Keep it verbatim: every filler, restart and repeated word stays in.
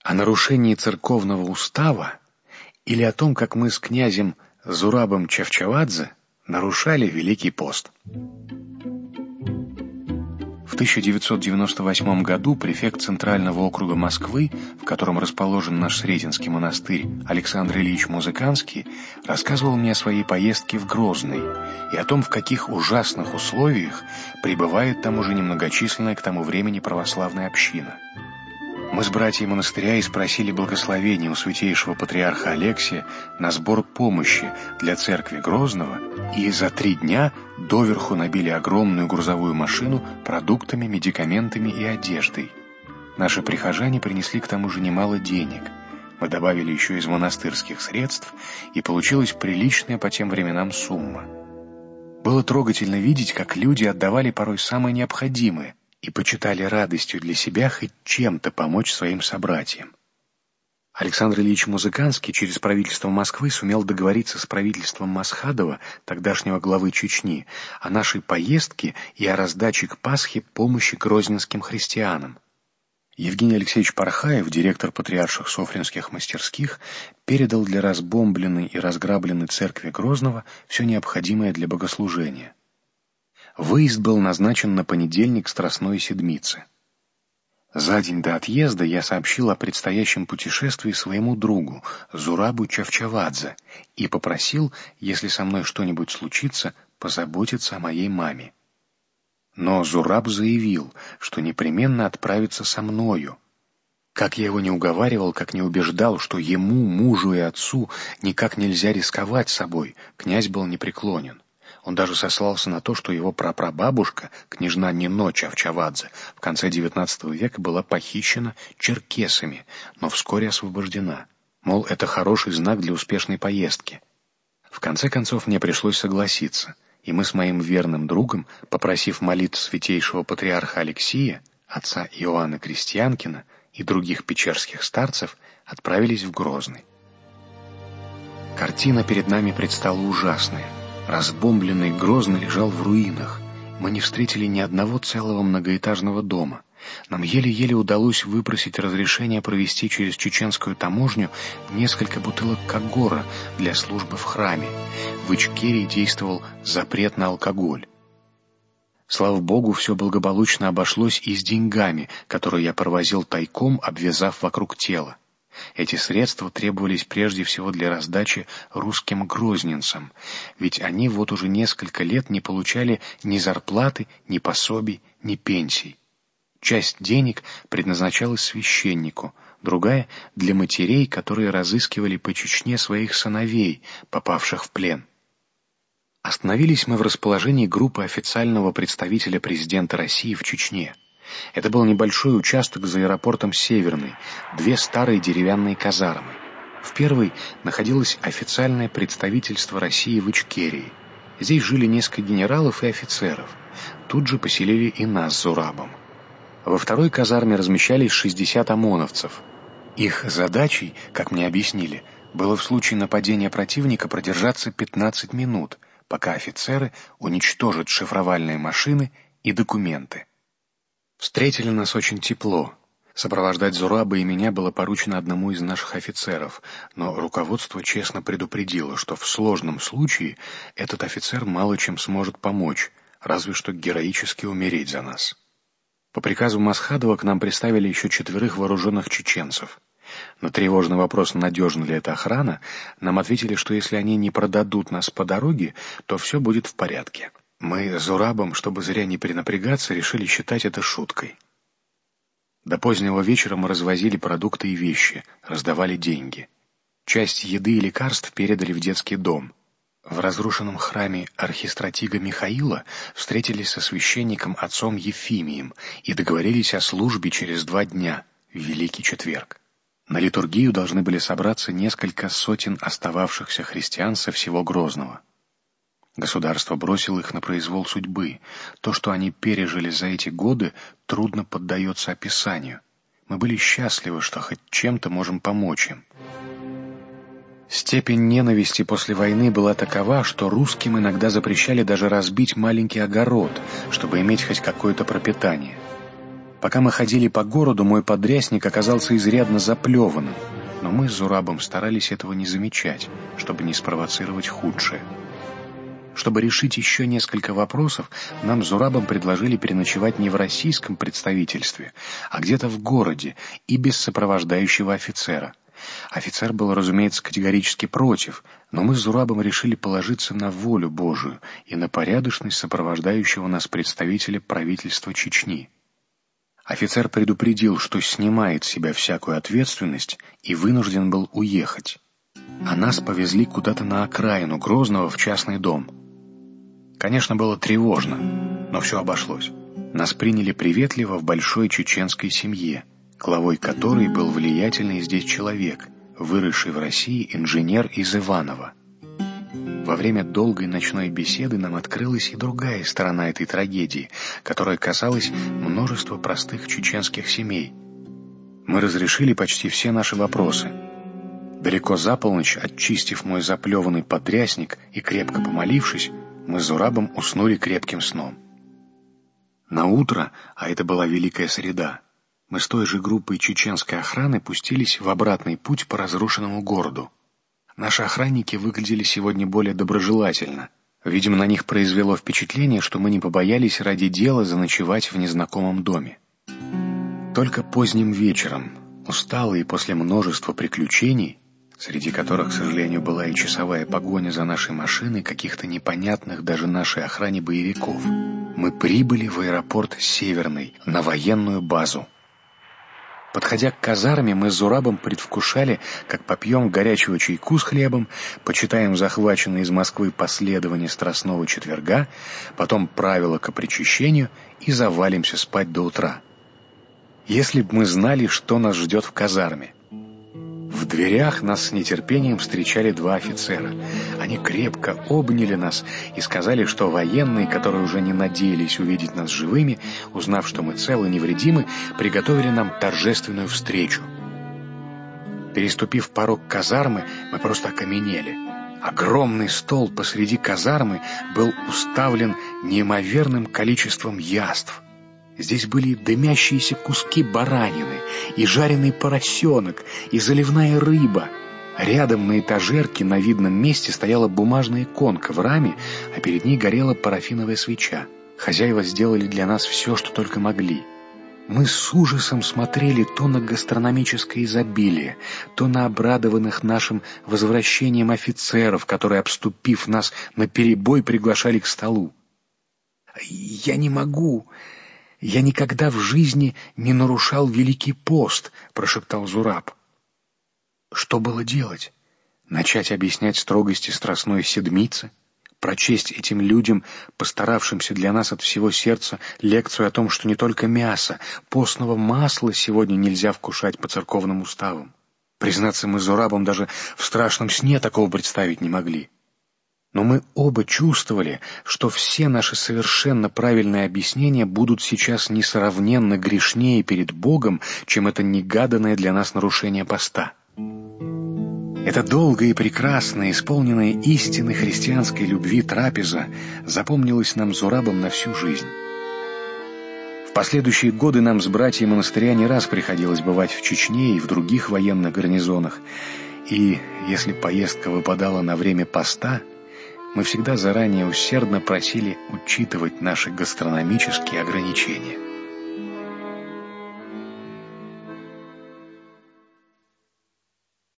О нарушении церковного устава или о том, как мы с князем Зурабом Чавчавадзе нарушали Великий пост. В тысяча девятьсот девяносто восьмом году префект Центрального округа Москвы, в котором расположен наш Сретенский монастырь, Александр Ильич Музыканский, рассказывал мне о своей поездке в Грозный и о том, в каких ужасных условиях пребывает там уже немногочисленная к тому времени православная община. Мы с братьями монастыря и спросили благословения у святейшего патриарха Алексия на сбор помощи для церкви Грозного, и за три дня доверху набили огромную грузовую машину продуктами, медикаментами и одеждой. Наши прихожане принесли к тому же немало денег. Мы добавили еще из монастырских средств, и получилась приличная по тем временам сумма. Было трогательно видеть, как люди отдавали порой самое необходимое и почитали радостью для себя хоть чем-то помочь своим собратьям. Александр Ильич Музыканский через правительство Москвы сумел договориться с правительством Масхадова, тогдашнего главы Чечни, о нашей поездке и о раздаче к Пасхе помощи грозненским христианам. Евгений Алексеевич Пархаев, директор патриарших софринских мастерских, передал для разбомбленной и разграбленной церкви Грозного все необходимое для богослужения. Выезд был назначен на понедельник Страстной Седмицы. За день до отъезда я сообщил о предстоящем путешествии своему другу, Зурабу Чавчавадзе, и попросил, если со мной что-нибудь случится, позаботиться о моей маме. Но Зураб заявил, что непременно отправится со мною. Как я его не уговаривал, как не убеждал, что ему, мужу и отцу, никак нельзя рисковать собой, князь был непреклонен. Он даже сослался на то, что его прапрабабушка, княжна Нино Чавчавадзе, в конце девятнадцатого века была похищена черкесами, но вскоре освобождена. Мол, это хороший знак для успешной поездки. В конце концов мне пришлось согласиться, и мы с моим верным другом, попросив молитв святейшего патриарха Алексия, отца Иоанна Крестьянкина и других печерских старцев, отправились в Грозный. Картина перед нами предстала ужасная. Разбомбленный Грозный лежал в руинах. Мы не встретили ни одного целого многоэтажного дома. Нам еле-еле удалось выпросить разрешение провести через чеченскую таможню несколько бутылок Кагора для службы в храме. В Ичкерии действовал запрет на алкоголь. Слава Богу, все благополучно обошлось и с деньгами, которые я провозил тайком, обвязав вокруг тела. Эти средства требовались прежде всего для раздачи русским грозненцам, ведь они вот уже несколько лет не получали ни зарплаты, ни пособий, ни пенсий. Часть денег предназначалась священнику, другая — для матерей, которые разыскивали по Чечне своих сыновей, попавших в плен. Остановились мы в расположении группы официального представителя президента России в Чечне. Это был небольшой участок за аэропортом Северный, две старые деревянные казармы. В первой находилось официальное представительство России в Ичкерии. Здесь жили несколько генералов и офицеров. Тут же поселили и нас с Зурабом. Во второй казарме размещались шестьдесят ОМОНовцев. Их задачей, как мне объяснили, было в случае нападения противника продержаться пятнадцать минут, пока офицеры уничтожат шифровальные машины и документы. Встретили нас очень тепло. Сопровождать Зураба и меня было поручено одному из наших офицеров, но руководство честно предупредило, что в сложном случае этот офицер мало чем сможет помочь, разве что героически умереть за нас. По приказу Масхадова к нам приставили еще четверых вооруженных чеченцев. На тревожный вопрос, надежна ли эта охрана, нам ответили, что если они не продадут нас по дороге, то все будет в порядке. Мы с Зурабом, чтобы зря не перенапрягаться, решили считать это шуткой. До позднего вечера мы развозили продукты и вещи, раздавали деньги. Часть еды и лекарств передали в детский дом. В разрушенном храме архистратига Михаила встретились со священником отцом Ефимием и договорились о службе через два дня, в Великий Четверг. На литургию должны были собраться несколько сотен остававшихся христиан со всего Грозного. Государство бросило их на произвол судьбы. То, что они пережили за эти годы, трудно поддается описанию. Мы были счастливы, что хоть чем-то можем помочь им. Степень ненависти после войны была такова, что русским иногда запрещали даже разбить маленький огород, чтобы иметь хоть какое-то пропитание. Пока мы ходили по городу, мой подрясник оказался изрядно заплеванным, но мы с Зурабом старались этого не замечать, чтобы не спровоцировать худшее. Чтобы решить еще несколько вопросов, нам с Зурабом предложили переночевать не в российском представительстве, а где-то в городе и без сопровождающего офицера. Офицер был, разумеется, категорически против, но мы с Зурабом решили положиться на волю Божию и на порядочность сопровождающего нас представителя правительства Чечни. Офицер предупредил, что снимает с себя всякую ответственность и вынужден был уехать. А нас повезли куда-то на окраину Грозного в частный дом. Конечно, было тревожно, но все обошлось. Нас приняли приветливо в большой чеченской семье, главой которой был влиятельный здесь человек, выросший в России инженер из Иваново. Во время долгой ночной беседы нам открылась и другая сторона этой трагедии, которая касалась множества простых чеченских семей. Мы разрешили почти все наши вопросы. Далеко за полночь, очистив мой заплеванный подрясник и крепко помолившись, мы с Зурабом уснули крепким сном. На утро, а это была Великая Среда, мы с той же группой чеченской охраны пустились в обратный путь по разрушенному городу. Наши охранники выглядели сегодня более доброжелательно. Видимо, на них произвело впечатление, что мы не побоялись ради дела заночевать в незнакомом доме. Только поздним вечером, усталые после множества приключений, среди которых, к сожалению, была и часовая погоня за нашей машиной каких-то непонятных даже нашей охране боевиков, мы прибыли в аэропорт Северный, на военную базу. Подходя к казарме, мы с Зурабом предвкушали, как попьем горячего чайку с хлебом, почитаем захваченные из Москвы последования Страстного четверга, потом правила к причащению и завалимся спать до утра. Если б мы знали, что нас ждет в казарме. В дверях нас с нетерпением встречали два офицера. Они крепко обняли нас и сказали, что военные, которые уже не надеялись увидеть нас живыми, узнав, что мы целы и невредимы, приготовили нам торжественную встречу. Переступив порог казармы, мы просто окаменели. Огромный стол посреди казармы был уставлен неимоверным количеством яств. Здесь были и дымящиеся куски баранины, и жареный поросенок, и заливная рыба. Рядом на этажерке на видном месте стояла бумажная иконка в раме, а перед ней горела парафиновая свеча. Хозяева сделали для нас все, что только могли. Мы с ужасом смотрели то на гастрономическое изобилие, то на обрадованных нашим возвращением офицеров, которые, обступив нас наперебой, приглашали к столу. «Я не могу... «Я никогда в жизни не нарушал Великий пост», — прошептал Зураб. Что было делать? Начать объяснять строгости Страстной Седмицы? Прочесть этим людям, постаравшимся для нас от всего сердца, лекцию о том, что не только мясо, постного масла сегодня нельзя вкушать по церковным уставам? Признаться, мы с Зурабом даже в страшном сне такого представить не могли. Но мы оба чувствовали, что все наши совершенно правильные объяснения будут сейчас несравненно грешнее перед Богом, чем это негаданное для нас нарушение поста. Эта долгая и прекрасная, исполненная истинной христианской любви трапеза запомнилась нам с Зурабом на всю жизнь. В последующие годы нам с братьями монастыря не раз приходилось бывать в Чечне и в других военных гарнизонах, и если поездка выпадала на время поста, мы всегда заранее усердно просили учитывать наши гастрономические ограничения.